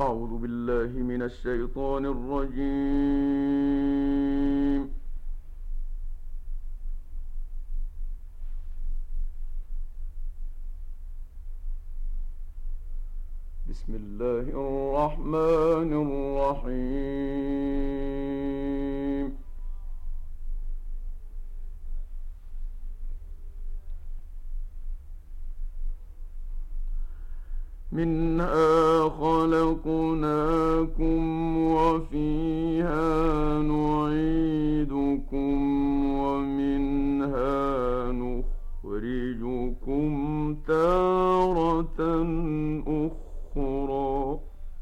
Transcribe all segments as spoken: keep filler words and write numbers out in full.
أعوذ بالله من الشيطان الرجيم. بسم الله الرحمن الرحيم. منها خلقناكم وفيها نعيدكم ومنها نخرجكم تارة أخرى.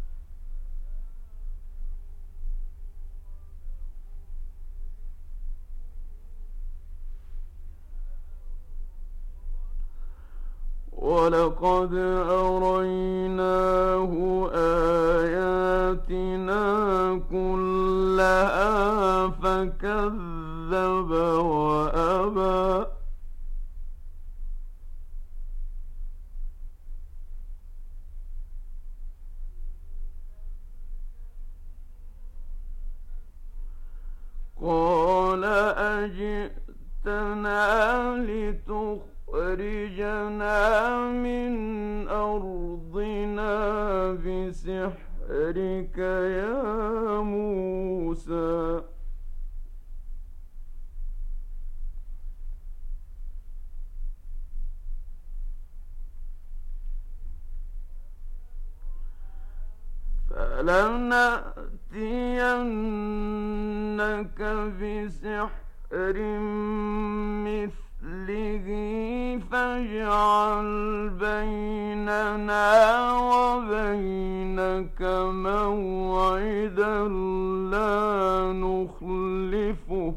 ولقد أريناه آياتنا كلها فكذب وأبى. قال أجئتنا لتخرجنا من أرضنا بسحرك يا موسى. فلنأتينك بسحر مثله فاجعل بيننا وبينك موعدا لا نخلفه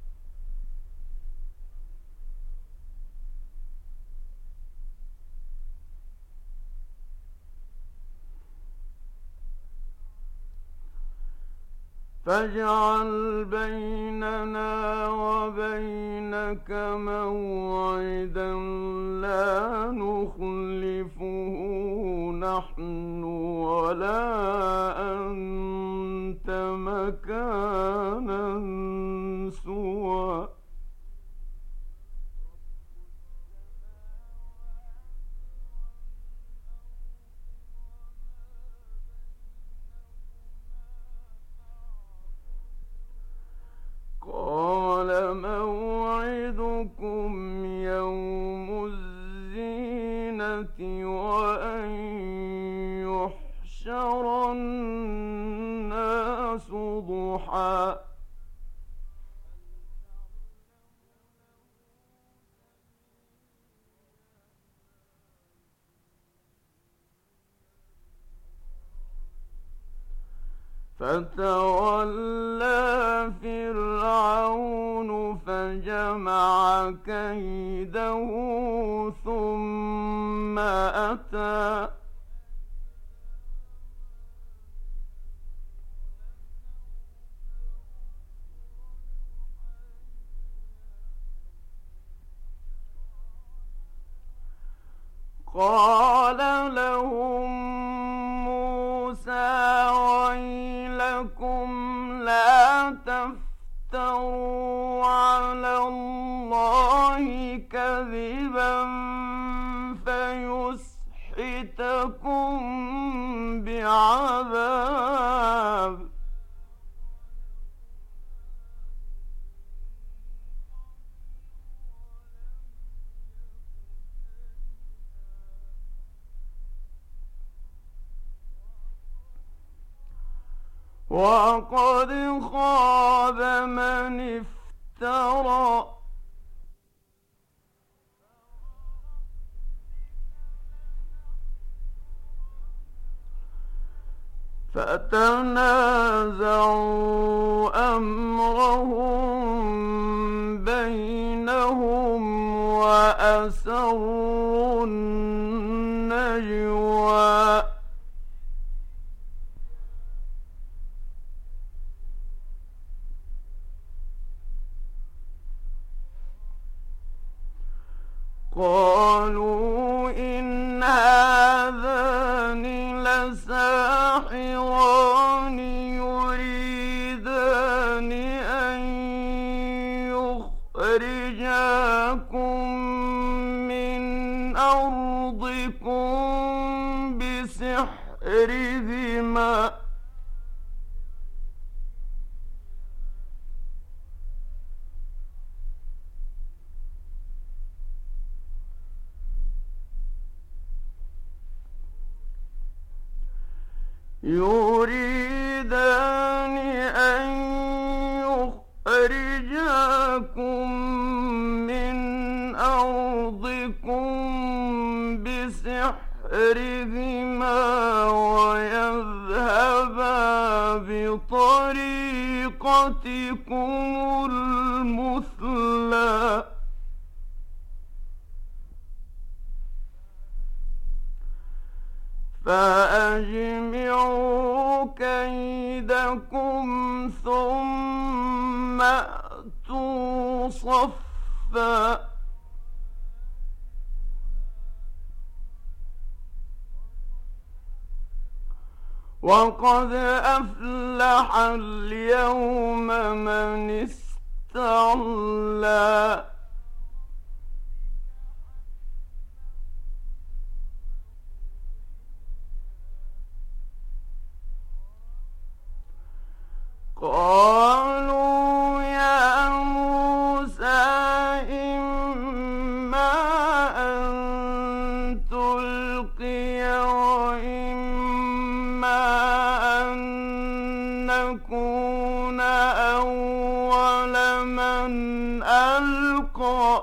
فاجعل بيننا وبينك موعدا لا نخلفه نحن ولا أنت مكانا سوى. قال موعدكم يوم الزينة وأن يحشر الناس ضحى. فتولى فرعون فجمع كيده ثم أتى. قال لهم موسى ويلكم لا تفتروا على الله كذبا فيسحتكم بعذاب. وقد خاب من افترى. فتنازعوا أمرهم بينهم وأسروا النجوى. قالوا إن هذان لساحران أرضكم بسحرهما يريدان أن يخرجاكم من أرضكم بسحرهما ويذهبا بطريقتكم المثلى فأجمعوا كيدكم ثم أتوا صفا وقد أفلح اليوم من استعلى قالوا يا موسى إما أن تلقي وإما أن نكون أول من ألقى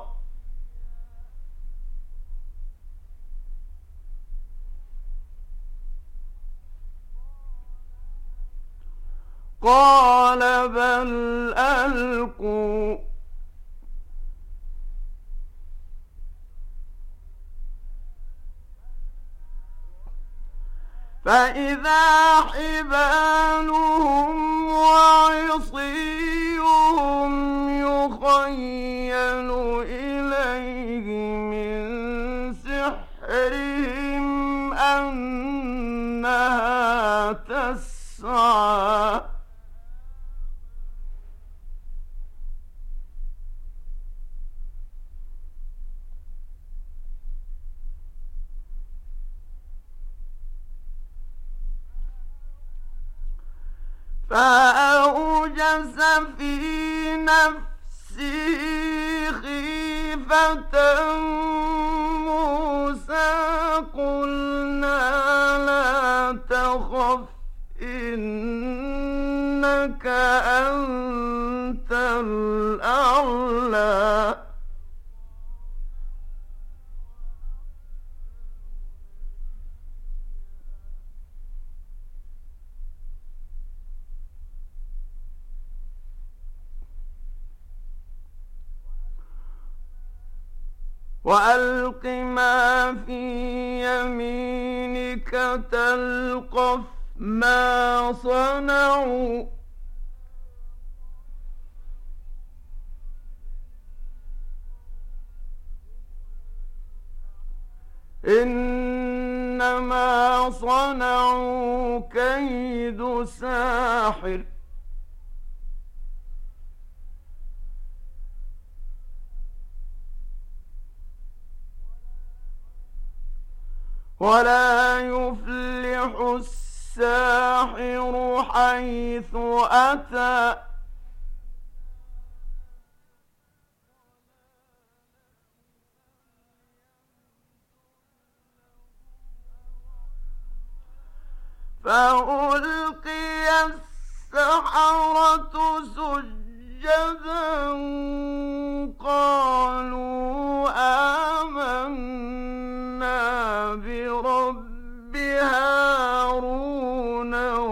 قال بل ألقوا فإذا حبالهم وعصيهم يخيل إليه من سحرهم أنها تسعى فأوجس في نفسه خيفة موسى قلنا لا تخف إنك أنت الأعلى وألق ما في يمينك تلقف ما صنعوا إنما صنعوا كيد ساحر ولا يفلح الساحر حيث أتى فألقي السحرة سجدا قالوا آمنا برب هارون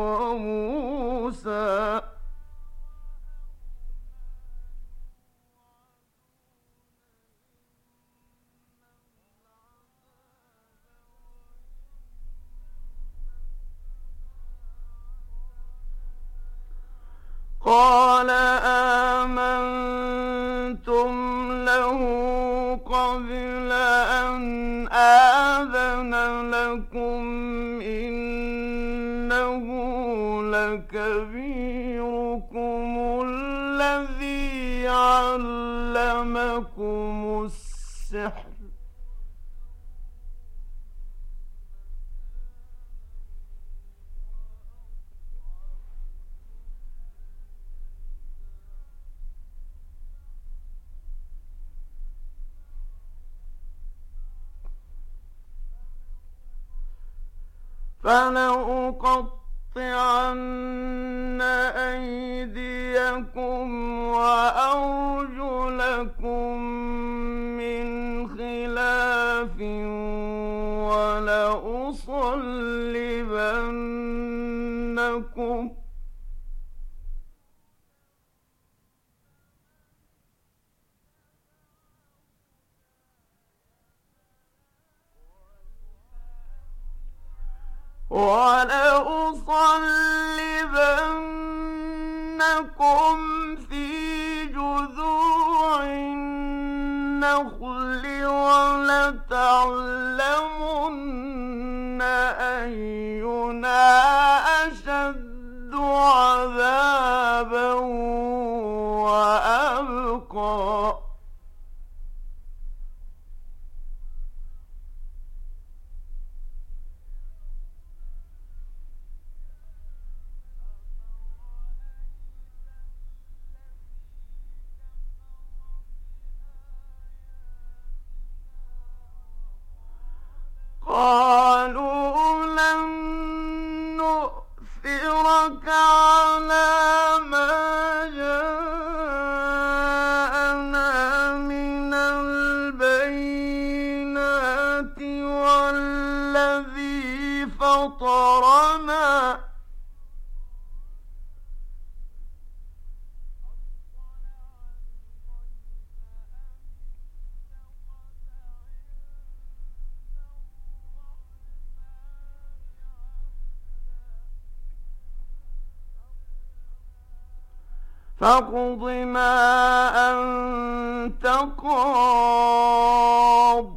وموسى قال آمنتم له قبل أن آذن لكم إنه لكبيركم الذي علمكم السحر فلأقطعن أيديكم وأرجلكم من خلاف ولأصلبنكم ولأصلبنكم في جذوع النخل ولتعلمن أينا أشد عذابا وأبقى قالوا لن نؤثرك على ما جاءنا من البينات والذي فطرنا فاقض ما أنت قاض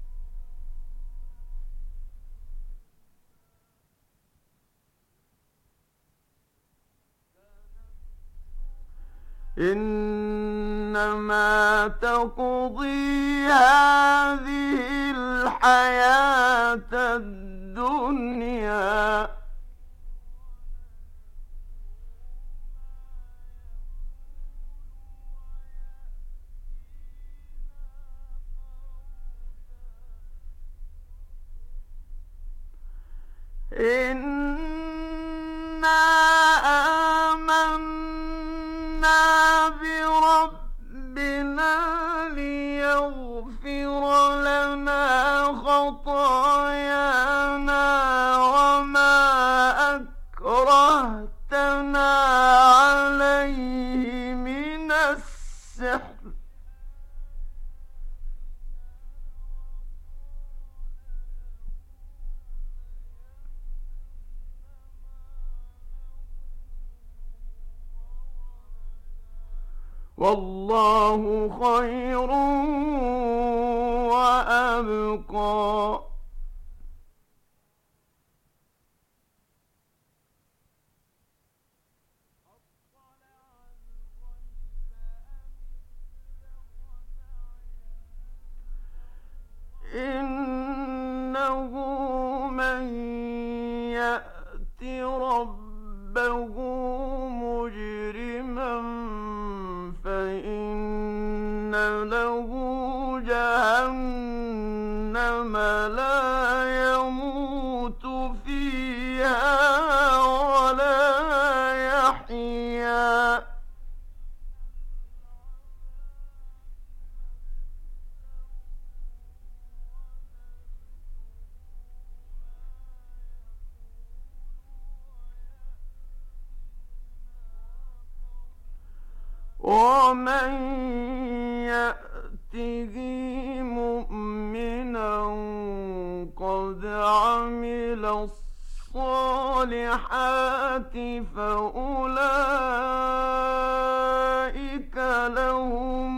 إنما تقضي هذه الحياة الدنيا إنا آمنا بربنا ليغفر لنا خطايانا وما أكرهتنا عليه من السحر والله خير وأبقى إنه من يأت ربه مجرما فإن له جهنم لا يموت فيها ولا يحيا ومن يأته مؤمنا قد عمل الصالحات فأولئك لهم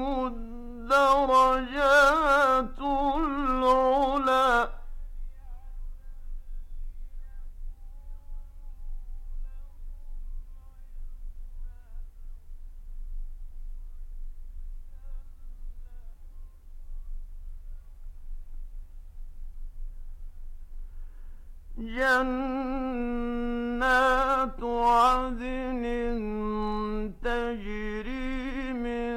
الدرجات العلى جنات عدن تجري من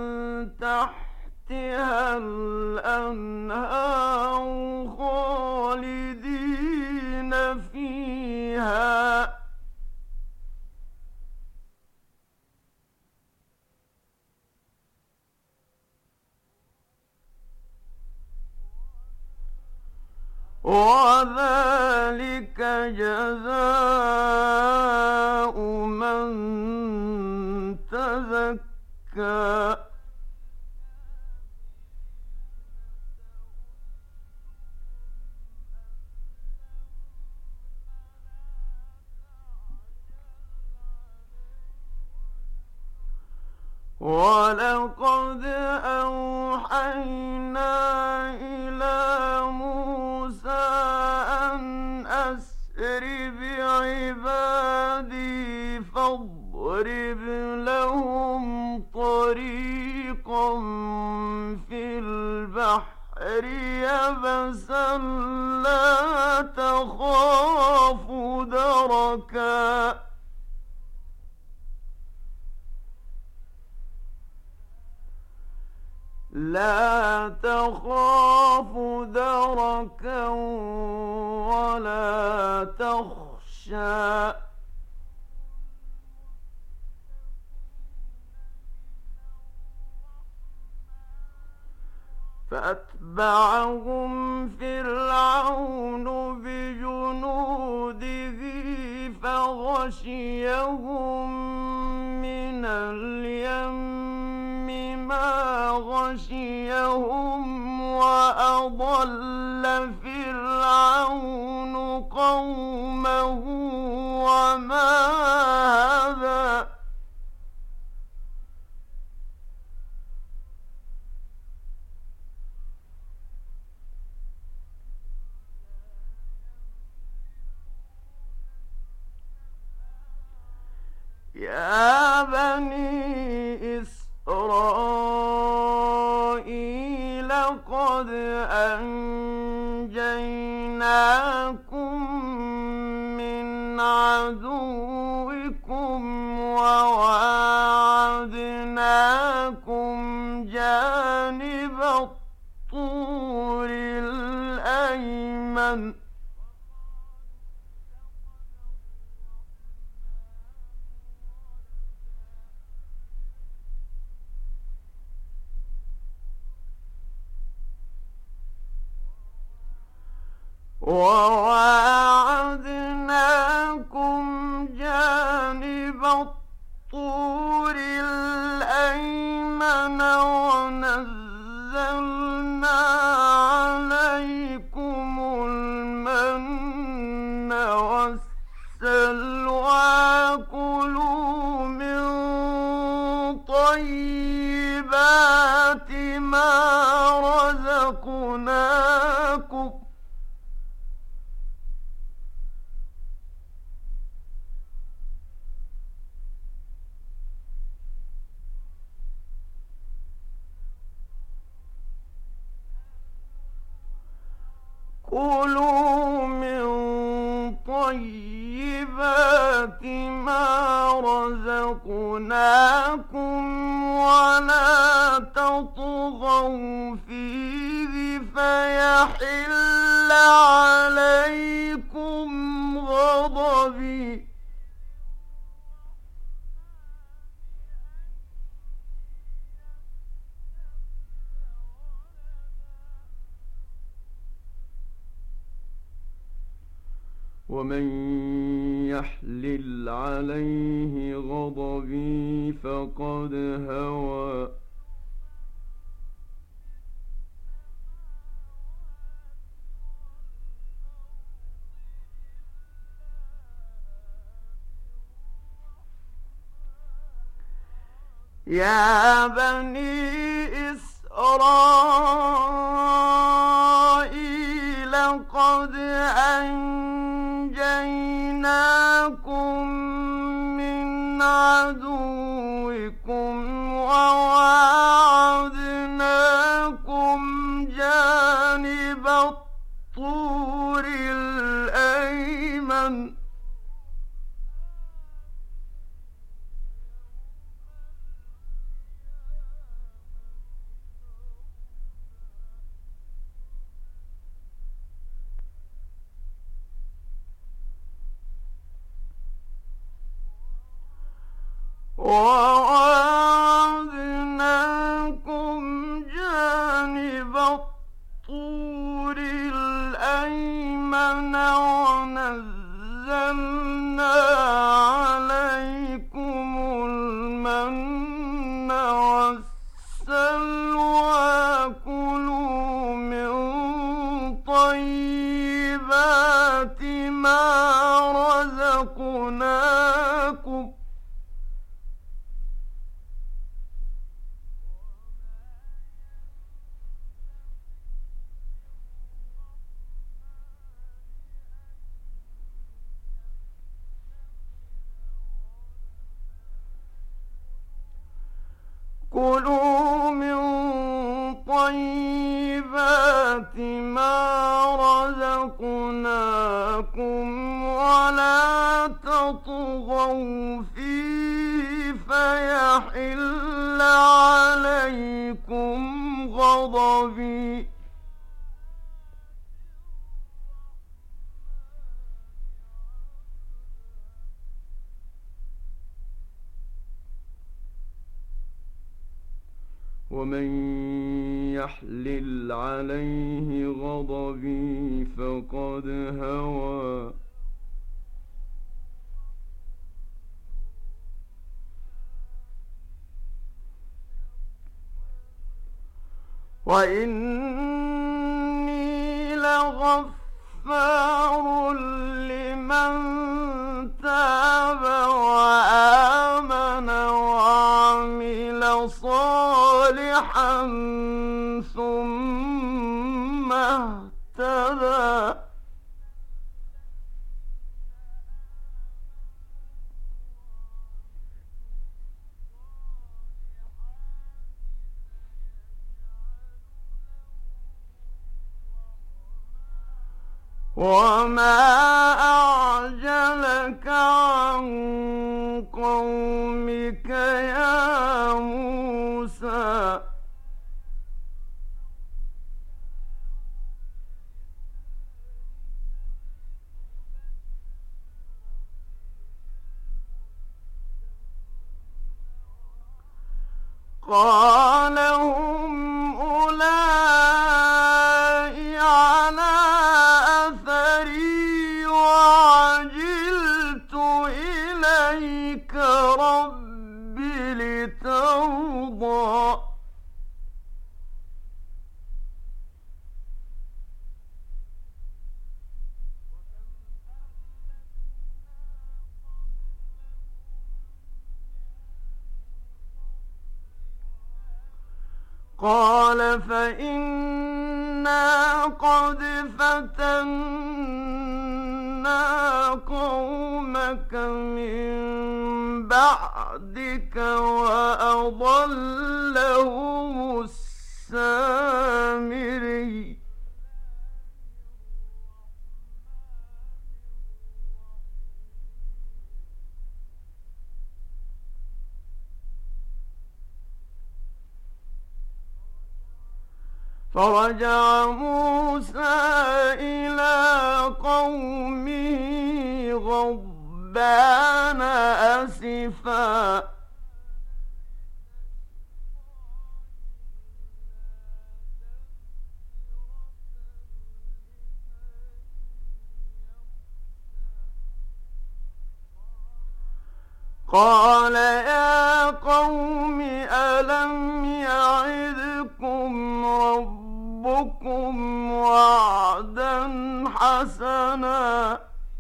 تحتها الأنهار خالدين فيها وذلك جزاء من تزكى ولقد أوحينا إلى موسى أن أسر بعبادي فاضرب لهم طريقا في البحر يبسا لا تخاف دركا لا تخاف دركا ولا تخشى فأتبعهم فرعون بجنوده فغشيهم من اليم ما غشيهم وأضل فرعون قومه وما هدى يا بني إسرائيل قد أنجيناكم من عدوكم وواعدناكم جانب الطور الأيمن وواعدناكم جانب الطور الأيمن ونزلنا عليكم المن والسلوى كلوا من طيبات ما رزقناكم كلوا من طيبات ما رزقناكم ولا تطغوا فيه فيحل عليكم غضبي ومن يحلل عليه غضبي فقد هوى يا بني إسرائيل قد أنجيناكم من عدوكم وواعدناكم جانب الطور الأيمن وواعدناكم جانب الطور الأيمن ونزلنا عليكم المن والسلوى كلوا من طيبات ما رزقناكم كلوا من طيبات ما رزقناكم ولا تطغوا فيه فيحل عليكم غضبي ومن يحلل عليه غضبي فقد هوى وإني لغفار لمن تاب وآمن وعمل صالحا ثم اهتدى وما أعجلك عن قومك يا موسى قال هم أولئك على أثري وعجلت إليك رب لترضى قال فإنا قد فتنا قومك من بعدك وأضلهم السامري فرجع موسى إلى قومه غضبان أسفا قال يا قوم ألم يعدكم ربكم وعدا حسنا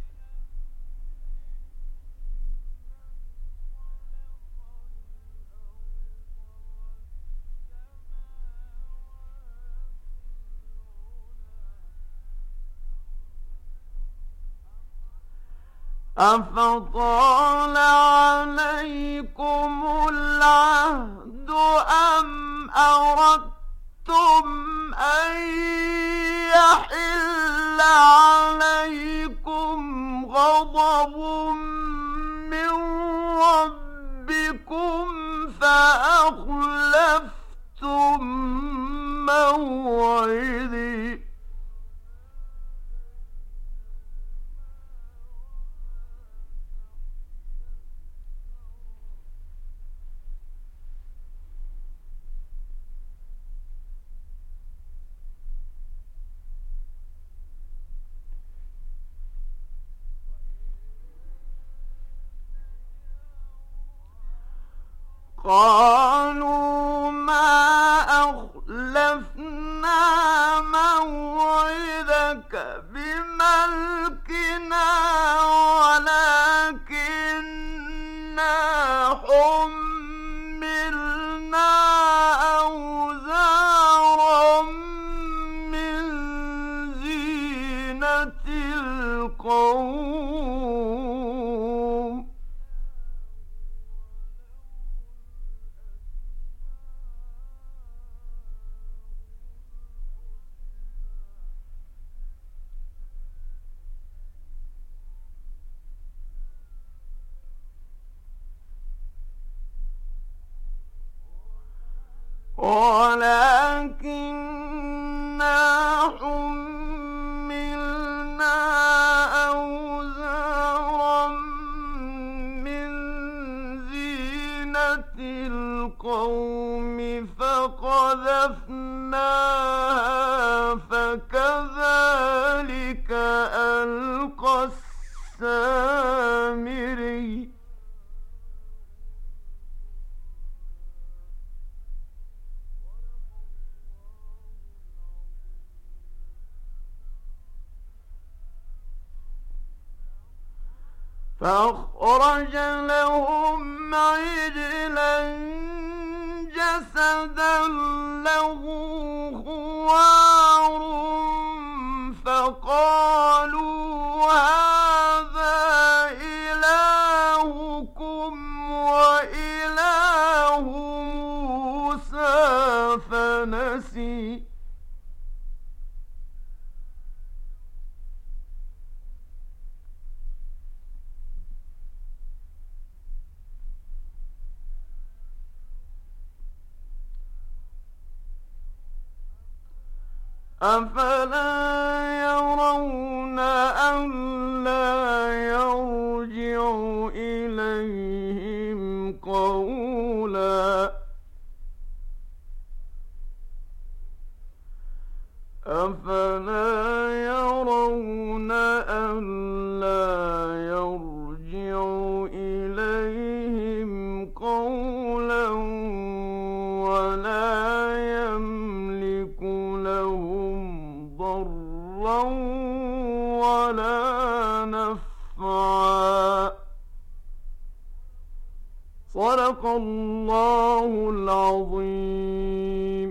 أفطال عليكم العهد أم أردتم أن يحل عليكم غضب من ربكم فأخلفتم موعدي قالوا ما أخلفنا موعدك بملكنا ولكننا حملنا أوزارا من زينة القوم ولكننا حملنا أوزارا من زينة القوم فقذفناها فكذلك ألقى السامري فأخرج لهم عجلا جسدا له خوار فقالوا هذا إلهكم وإله موسى فنسي أفلا يرون ألا يرجع إليهم قولا أفلا يرون ألا يرجع إليهم قولا ولا يملك لهم ضرا ولا نفعا صدق الله العظيم.